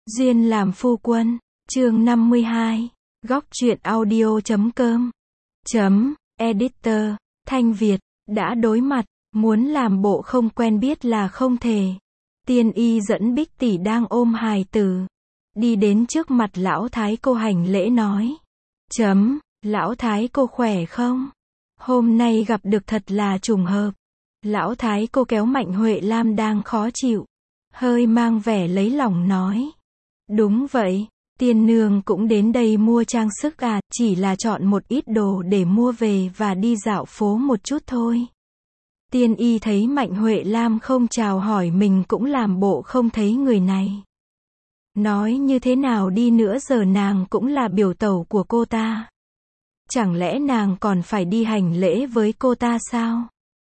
Duyên làm phu quân, chương 52, góc truyện audio.com, editor, Thanh Việt, đã đối mặt, muốn làm bộ không quen biết là không thể. Tiên y dẫn Bích tỷ đang ôm hài tử, đi đến trước mặt lão thái cô hành lễ nói. Lão thái cô khỏe không? Hôm nay gặp được thật là trùng hợp. Lão thái cô kéo Mạnh Huệ Lam đang khó chịu, hơi mang vẻ lấy lòng nói. Đúng vậy, tiên nương cũng đến đây mua trang sức à, chỉ là chọn một ít đồ để mua về và đi dạo phố một chút thôi. Tiên y thấy Mạnh Huệ Lam không chào hỏi mình cũng làm bộ không thấy người này. Nói như thế nào đi nữa giờ nàng cũng là biểu tẩu của cô ta. Chẳng lẽ nàng còn phải đi hành lễ với cô ta sao?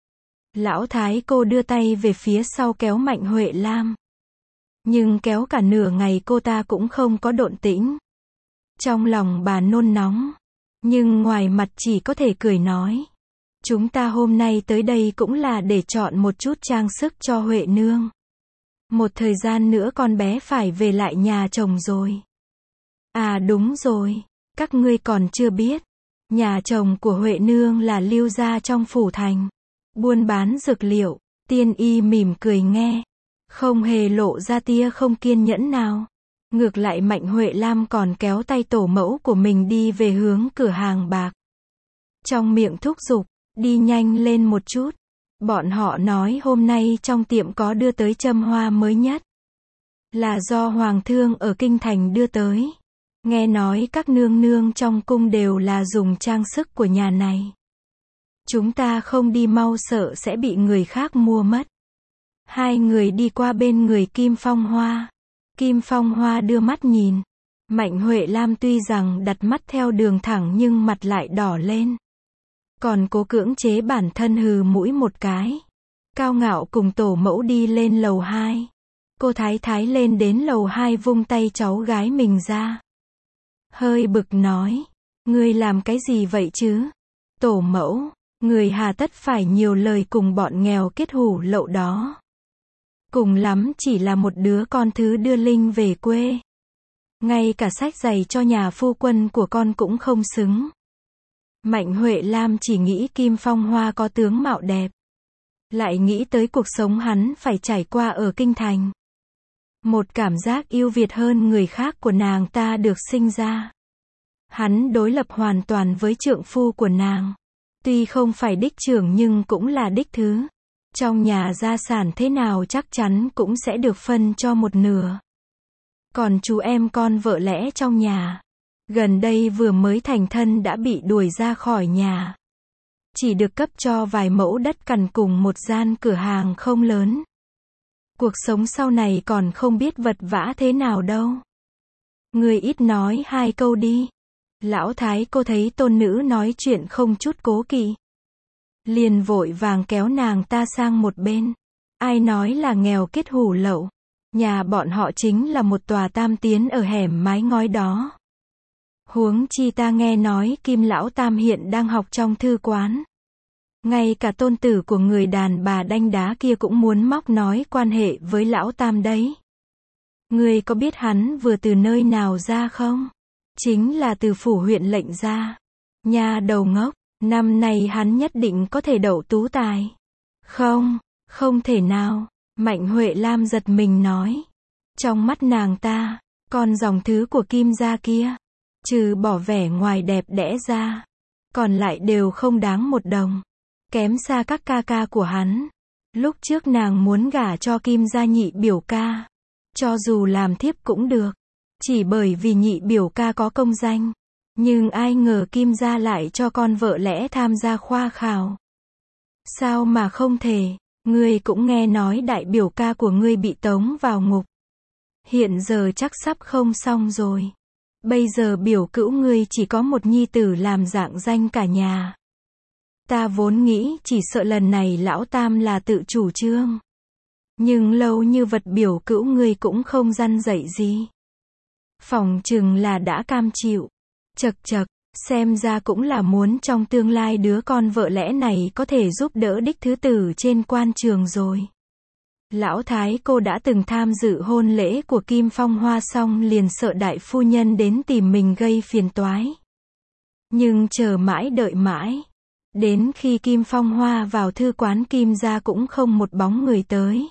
Lão thái cô đưa tay về phía sau kéo Mạnh Huệ Lam. Nhưng kéo cả nửa ngày cô ta cũng không có động tĩnh. Trong lòng bà nôn nóng, nhưng ngoài mặt chỉ có thể cười nói. Chúng ta hôm nay tới đây cũng là để chọn một chút trang sức cho Huệ nương. Một thời gian nữa con bé phải về lại nhà chồng rồi. À đúng rồi, các ngươi còn chưa biết. Nhà chồng của Huệ nương là Lưu gia trong phủ thành, buôn bán dược liệu. Tiên y mỉm cười nghe, không hề lộ ra tia không kiên nhẫn nào. Ngược lại Mạnh Huệ Lam còn kéo tay tổ mẫu của mình đi về hướng cửa hàng bạc. Trong miệng thúc giục, đi nhanh lên một chút. Bọn họ nói hôm nay trong tiệm có đưa tới châm hoa mới nhất. Là do Hoàng thương ở Kinh Thành đưa tới. Nghe nói các nương nương trong cung đều là dùng trang sức của nhà này. Chúng ta không đi mau sợ sẽ bị người khác mua mất. Hai người đi qua bên người Kim Phong Hoa. Kim Phong Hoa đưa mắt nhìn. Mạnh Huệ Lam tuy rằng đặt mắt theo đường thẳng nhưng mặt lại đỏ lên. Còn cố cưỡng chế bản thân hừ mũi một cái. Cao ngạo cùng tổ mẫu đi lên lầu 2. Cô thái thái lên đến lầu 2 vung tay cháu gái mình ra. Hơi bực nói. Ngươi làm cái gì vậy chứ? Tổ mẫu, người hà tất phải nhiều lời cùng bọn nghèo kết hủ lậu đó. Cùng lắm chỉ là một đứa con thứ đưa Linh về quê. Ngay cả sách giày cho nhà phu quân của con cũng không xứng. Mạnh Huệ Lam chỉ nghĩ Kim Phong Hoa có tướng mạo đẹp. Lại nghĩ tới cuộc sống hắn phải trải qua ở Kinh Thành. Một cảm giác yêu Việt hơn người khác của nàng ta được sinh ra. Hắn đối lập hoàn toàn với trượng phu của nàng. Tuy không phải đích trưởng nhưng cũng là đích thứ. Trong nhà gia sản thế nào chắc chắn cũng sẽ được phân cho một nửa. Còn chú em con vợ lẽ trong nhà, gần đây vừa mới thành thân đã bị đuổi ra khỏi nhà. Chỉ được cấp cho vài mẫu đất cằn cùng một gian cửa hàng không lớn. Cuộc sống sau này còn không biết vật vã thế nào đâu. Người ít nói hai câu đi. Lão thái cô thấy tôn nữ nói chuyện không chút cố kỵ. Liền vội vàng kéo nàng ta sang một bên. Ai nói là nghèo kết hủ lậu. Nhà bọn họ chính là một tòa tam tiến ở hẻm mái ngói đó. Huống chi ta nghe nói Kim lão tam hiện đang học trong thư quán. Ngay cả tôn tử của người đàn bà đanh đá kia cũng muốn móc nói quan hệ với lão tam đấy. Ngươi có biết hắn vừa từ nơi nào ra không? Chính là từ phủ huyện lệnh ra. Nhà đầu ngốc, năm nay hắn nhất định có thể đậu tú tài. Không, không thể nào. Mạnh Huệ Lam giật mình nói. Trong mắt nàng ta, con dòng thứ của Kim gia kia, trừ bỏ vẻ ngoài đẹp đẽ ra, còn lại đều không đáng một đồng. Kém xa các ca ca của hắn. Lúc trước nàng muốn gả cho Kim gia nhị biểu ca. Cho dù làm thiếp cũng được. Chỉ bởi vì nhị biểu ca có công danh. Nhưng ai ngờ Kim gia lại cho con vợ lẽ tham gia khoa khảo. Sao mà không thể? Ngươi cũng nghe nói đại biểu ca của ngươi bị tống vào ngục. Hiện giờ chắc sắp không xong rồi. Bây giờ biểu cữu ngươi chỉ có một nhi tử làm rạng danh cả nhà. Ta vốn nghĩ chỉ sợ lần này lão tam là tự chủ trương. Nhưng lâu như vật biểu cữu ngươi cũng không răn dạy gì. Phỏng chừng là đã cam chịu. Chậc chậc, xem ra cũng là muốn trong tương lai đứa con vợ lẽ này có thể giúp đỡ đích thứ tử trên quan trường rồi. Lão thái cô đã từng tham dự hôn lễ của Kim Phong Hoa xong liền sợ đại phu nhân đến tìm mình gây phiền toái. Nhưng chờ mãi đợi mãi. Đến khi Kim Phong Hoa vào thư quán Kim gia cũng không một bóng người tới.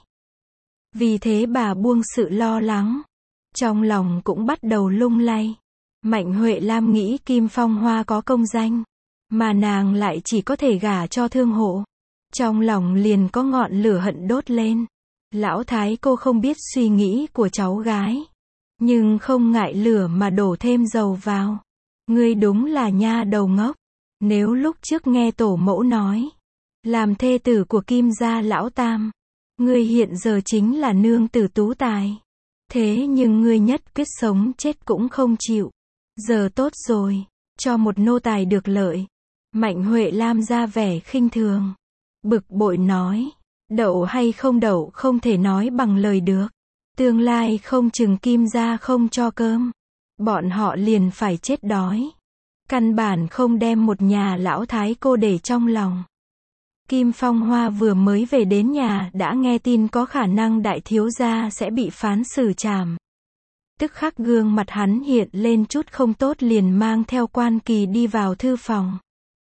Vì thế bà buông sự lo lắng. Trong lòng cũng bắt đầu lung lay. Mạnh Huệ Lam nghĩ Kim Phong Hoa có công danh. Mà nàng lại chỉ có thể gả cho thương hộ. Trong lòng liền có ngọn lửa hận đốt lên. Lão thái cô không biết suy nghĩ của cháu gái. Nhưng không ngại lửa mà đổ thêm dầu vào. Ngươi đúng là nha đầu ngốc. Nếu lúc trước nghe tổ mẫu nói. Làm thê tử của Kim gia lão tam. Ngươi hiện giờ chính là nương tử tú tài. Thế nhưng ngươi nhất quyết sống chết cũng không chịu. Giờ tốt rồi. Cho một nô tài được lợi. Mạnh Huệ Lam ra vẻ khinh thường. Bực bội nói. Đậu hay không đậu không thể nói bằng lời được. Tương lai không chừng Kim gia không cho cơm. Bọn họ liền phải chết đói. Căn bản không đem một nhà lão thái cô để trong lòng. Kim Phong Hoa vừa mới về đến nhà đã nghe tin có khả năng đại thiếu gia sẽ bị phán xử trảm. Tức khắc gương mặt hắn hiện lên chút không tốt liền mang theo Quan Kỳ đi vào thư phòng.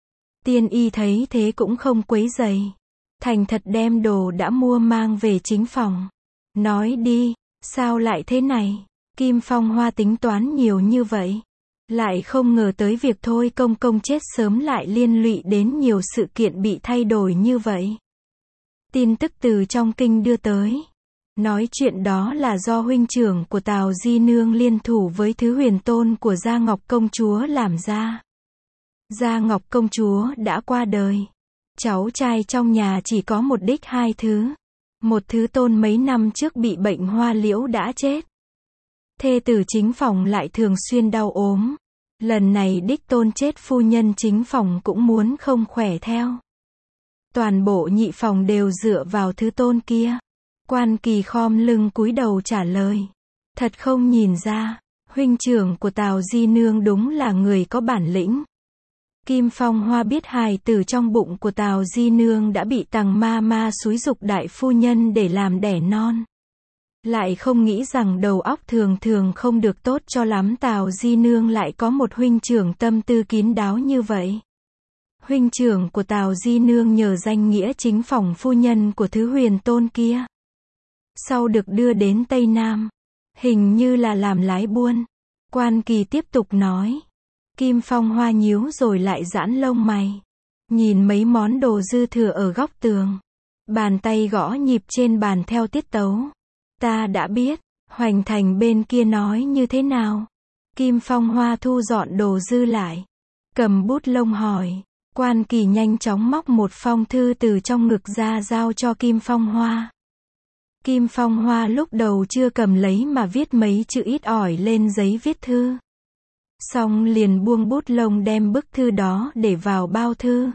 Tiên y thấy thế cũng không quấy rầy. Thành thật đem đồ đã mua mang về chính phòng. Nói đi, sao lại thế này? Kim Phong Hoa tính toán nhiều như vậy. Lại không ngờ tới việc Thôi Công Công chết sớm lại liên lụy đến nhiều sự kiện bị thay đổi như vậy. Tin tức từ trong kinh đưa tới. Nói chuyện đó là do huynh trưởng của Tào Di Nương liên thủ với thứ huyền tôn của Gia Ngọc Công Chúa làm ra. Gia Ngọc Công Chúa đã qua đời. Cháu trai trong nhà chỉ có một đích hai thứ. Một thứ tôn mấy năm trước bị bệnh hoa liễu đã chết. Thê tử chính phòng lại thường xuyên đau ốm. Lần này đích tôn chết phu nhân chính phòng cũng muốn không khỏe theo. Toàn bộ nhị phòng đều dựa vào thứ tôn kia. Quan Kỳ khom lưng cúi đầu trả lời. Thật không nhìn ra, huynh trưởng của Tào Di Nương đúng là người có bản lĩnh. Kim Phong Hoa biết hài tử trong bụng của Tào Di Nương đã bị Tằng ma ma xúi giục đại phu nhân để làm đẻ non. Lại không nghĩ rằng đầu óc thường thường không được tốt cho lắm Tào Di Nương lại có một huynh trưởng tâm tư kín đáo như vậy. Huynh trưởng của Tào Di Nương nhờ danh nghĩa chính phòng phu nhân của thứ huyền tôn kia. Sau được đưa đến Tây Nam. Hình như là làm lái buôn. Quan Kỳ tiếp tục nói. Kim Phong Hoa nhíu rồi lại giãn lông mày. Nhìn mấy món đồ dư thừa ở góc tường. Bàn tay gõ nhịp trên bàn theo tiết tấu. Ta đã biết, Hoành Thành bên kia nói như thế nào? Kim Phong Hoa thu dọn đồ dư lại. Cầm bút lông hỏi. Quan Kỳ nhanh chóng móc một phong thư từ trong ngực ra giao cho Kim Phong Hoa. Kim Phong Hoa lúc đầu chưa cầm lấy mà viết mấy chữ ít ỏi lên giấy viết thư. Xong liền buông bút lông đem bức thư đó để vào bao thư.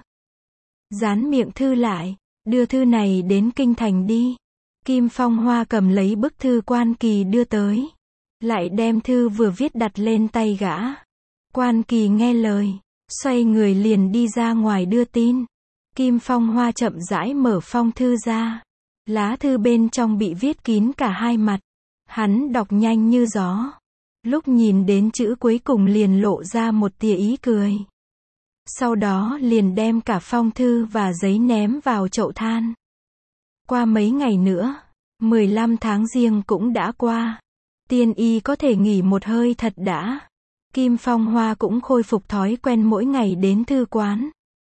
Dán miệng thư lại, đưa thư này đến kinh thành đi. Kim Phong Hoa cầm lấy bức thư Quan Kỳ đưa tới. Lại đem thư vừa viết đặt lên tay gã. Quan Kỳ nghe lời, xoay người liền đi ra ngoài đưa tin. Kim Phong Hoa chậm rãi mở phong thư ra. Lá thư bên trong bị viết kín cả hai mặt. Hắn đọc nhanh như gió. Lúc nhìn đến chữ cuối cùng liền lộ ra một tia ý cười. Sau đó liền đem cả phong thư và giấy ném vào chậu than. Qua mấy ngày nữa, 15 tháng Giêng cũng đã qua. Tiên y có thể nghỉ một hơi thật đã. Kim Phong Hoa cũng khôi phục thói quen mỗi ngày đến thư quán.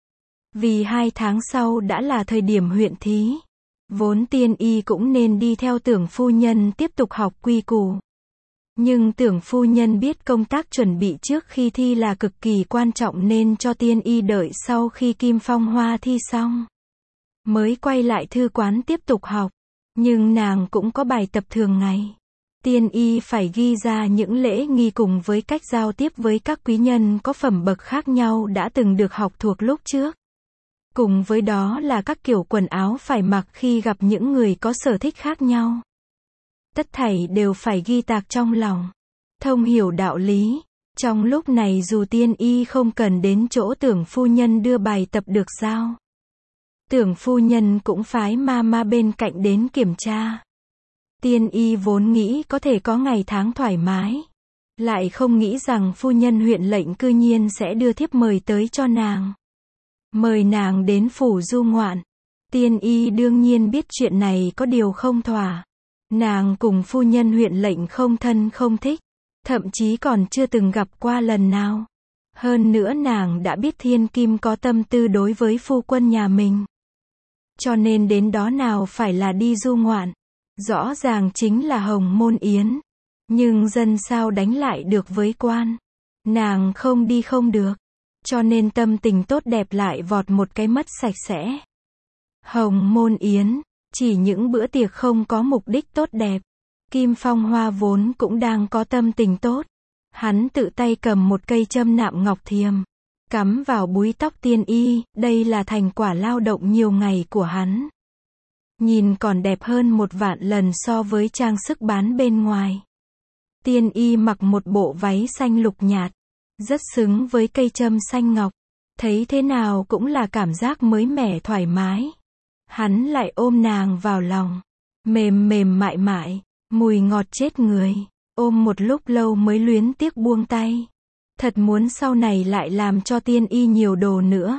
Vì 2 tháng sau đã là thời điểm huyện thí. Vốn tiên y cũng nên đi theo Tưởng phu nhân tiếp tục học quy củ. Nhưng Tưởng phu nhân biết công tác chuẩn bị trước khi thi là cực kỳ quan trọng nên cho tiên y đợi sau khi Kim Phong Hoa thi xong. Mới quay lại thư quán tiếp tục học. Nhưng nàng cũng có bài tập thường ngày. Tiên y phải ghi ra những lễ nghi cùng với cách giao tiếp với các quý nhân có phẩm bậc khác nhau đã từng được học thuộc lúc trước. Cùng với đó là các kiểu quần áo phải mặc khi gặp những người có sở thích khác nhau. Tất thảy đều phải ghi tạc trong lòng. Thông hiểu đạo lý. Trong lúc này dù tiên y không cần đến chỗ Tưởng phu nhân đưa bài tập được giao. Tưởng phu nhân cũng phái ma bên cạnh đến kiểm tra. Tiên y vốn nghĩ có thể có ngày tháng thoải mái. Lại không nghĩ rằng phu nhân huyện lệnh cư nhiên sẽ đưa thiếp mời tới cho nàng. Mời nàng đến phủ du ngoạn. Tiên y đương nhiên biết chuyện này có điều không thỏa. Nàng cùng phu nhân huyện lệnh không thân không thích. Thậm chí còn chưa từng gặp qua lần nào. Hơn nữa nàng đã biết thiên kim có tâm tư đối với phu quân nhà mình. Cho nên đến đó nào phải là đi du ngoạn. Rõ ràng chính là hồng môn yến. Nhưng dân sao đánh lại được với quan. Nàng không đi không được. Cho nên tâm tình tốt đẹp lại vọt một cái mất sạch sẽ. Hồng môn yến, chỉ những bữa tiệc không có mục đích tốt đẹp. Kim Phong Hoa vốn cũng đang có tâm tình tốt. Hắn tự tay cầm một cây châm nạm ngọc thiềm. Cắm vào búi tóc tiên y, đây là thành quả lao động nhiều ngày của hắn. Nhìn còn đẹp hơn 1.000.000 lần so với trang sức bán bên ngoài. Tiên y mặc một bộ váy xanh lục nhạt. Rất xứng với cây châm xanh ngọc. Thấy thế nào cũng là cảm giác mới mẻ thoải mái. Hắn lại ôm nàng vào lòng. Mềm mềm mại mại. Mùi ngọt chết người. Ôm một lúc lâu mới luyến tiếc buông tay. Thật muốn sau này lại làm cho tiên y nhiều đồ nữa.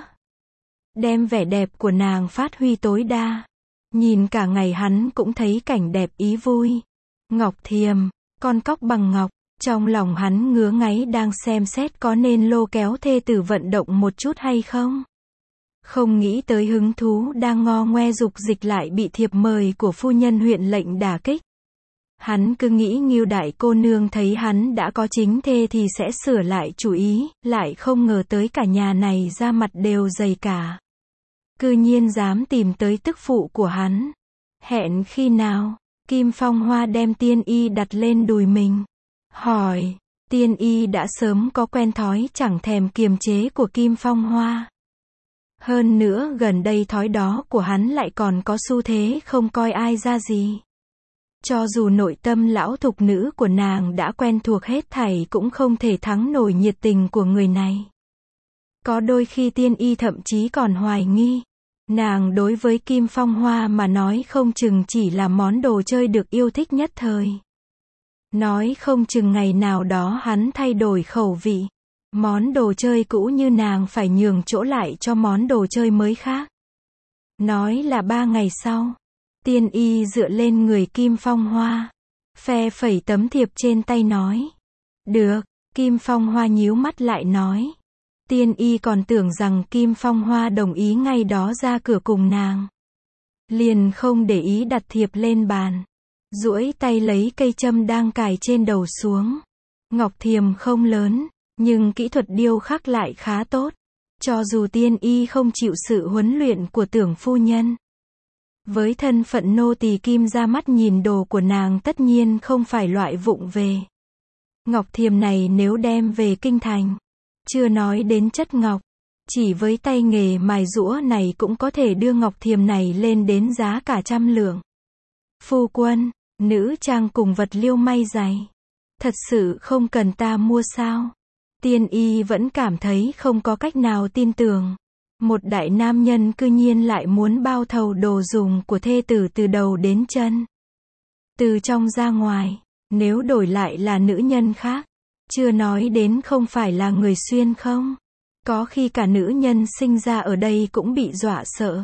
Đem vẻ đẹp của nàng phát huy tối đa. Nhìn cả ngày hắn cũng thấy cảnh đẹp ý vui. Ngọc thiềm, con cóc bằng ngọc. Trong lòng hắn ngứa ngáy đang xem xét có nên lôi kéo thê tử vận động một chút hay không. Không nghĩ tới hứng thú đang ngo ngoe dục dịch lại bị thiệp mời của phu nhân huyện lệnh đả kích. Hắn cứ nghĩ Ngưu đại cô nương thấy hắn đã có chính thê thì sẽ sửa lại chủ ý, lại không ngờ tới cả nhà này ra mặt đều dày cả. Cư nhiên dám tìm tới tức phụ của hắn. Hẹn khi nào? Kim Phong Hoa đem tiên y đặt lên đùi mình. Hỏi, tiên y đã sớm có quen thói chẳng thèm kiềm chế của Kim Phong Hoa. Hơn nữa gần đây thói đó của hắn lại còn có xu thế không coi ai ra gì. Cho dù nội tâm lão thục nữ của nàng đã quen thuộc hết thảy cũng không thể thắng nổi nhiệt tình của người này. Có đôi khi tiên y thậm chí còn hoài nghi. Nàng đối với Kim Phong Hoa mà nói không chừng chỉ là món đồ chơi được yêu thích nhất thời. Nói không chừng ngày nào đó hắn thay đổi khẩu vị. Món đồ chơi cũ như nàng phải nhường chỗ lại cho món đồ chơi mới khác. Nói là 3 ngày sau. Tiên y dựa lên người Kim Phong Hoa. Phe phẩy tấm thiệp trên tay nói. Được, Kim Phong Hoa nhíu mắt lại nói. Tiên y còn tưởng rằng Kim Phong Hoa đồng ý ngay đó ra cửa cùng nàng. Liền không để ý đặt thiệp lên bàn. Duỗi tay lấy cây châm đang cài trên đầu xuống. Ngọc thiềm không lớn, nhưng kỹ thuật điêu khắc lại khá tốt. Cho dù tiên y không chịu sự huấn luyện của tưởng phu nhân. Với thân phận nô tỳ Kim ra mắt nhìn đồ của nàng tất nhiên không phải loại vụng về. Ngọc thiềm này nếu đem về kinh thành, chưa nói đến chất ngọc, chỉ với tay nghề mài giũa này cũng có thể đưa ngọc thiềm này lên đến giá cả 100 lượng. Phu quân, nữ trang cùng vật liêu may giày, thật sự không cần ta mua sao? Tiên y vẫn cảm thấy không có cách nào tin tưởng. Một đại nam nhân cư nhiên lại muốn bao thầu đồ dùng của thê tử từ đầu đến chân. Từ trong ra ngoài, nếu đổi lại là nữ nhân khác, chưa nói đến không phải là người xuyên không. Có khi cả nữ nhân sinh ra ở đây cũng bị dọa sợ.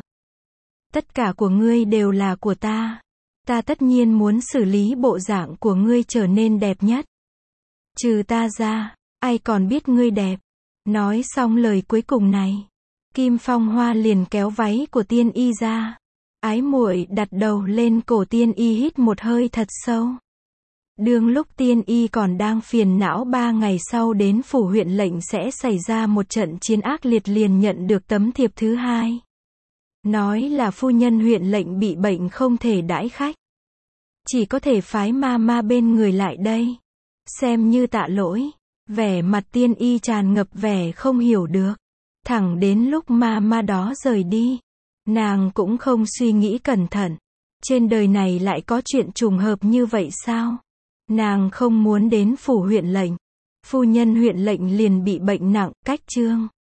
Tất cả của ngươi đều là của ta. Ta tất nhiên muốn xử lý bộ dạng của ngươi trở nên đẹp nhất. Trừ ta ra, ai còn biết ngươi đẹp. Nói xong lời cuối cùng này, Kim Phong Hoa liền kéo váy của tiên y ra. Ái muội đặt đầu lên cổ tiên y hít một hơi thật sâu. Đương lúc tiên y còn đang phiền não 3 ngày sau đến phủ huyện lệnh sẽ xảy ra một trận chiến ác liệt liền nhận được tấm thiệp thứ hai. Nói là phu nhân huyện lệnh bị bệnh không thể đãi khách. Chỉ có thể phái ma bên người lại đây. Xem như tạ lỗi. Vẻ mặt tiên y tràn ngập vẻ không hiểu được. Thẳng đến lúc ma đó rời đi. Nàng cũng không suy nghĩ cẩn thận. Trên đời này lại có chuyện trùng hợp như vậy sao? Nàng không muốn đến phủ huyện lệnh. Phu nhân huyện lệnh liền bị bệnh nặng, cách chương.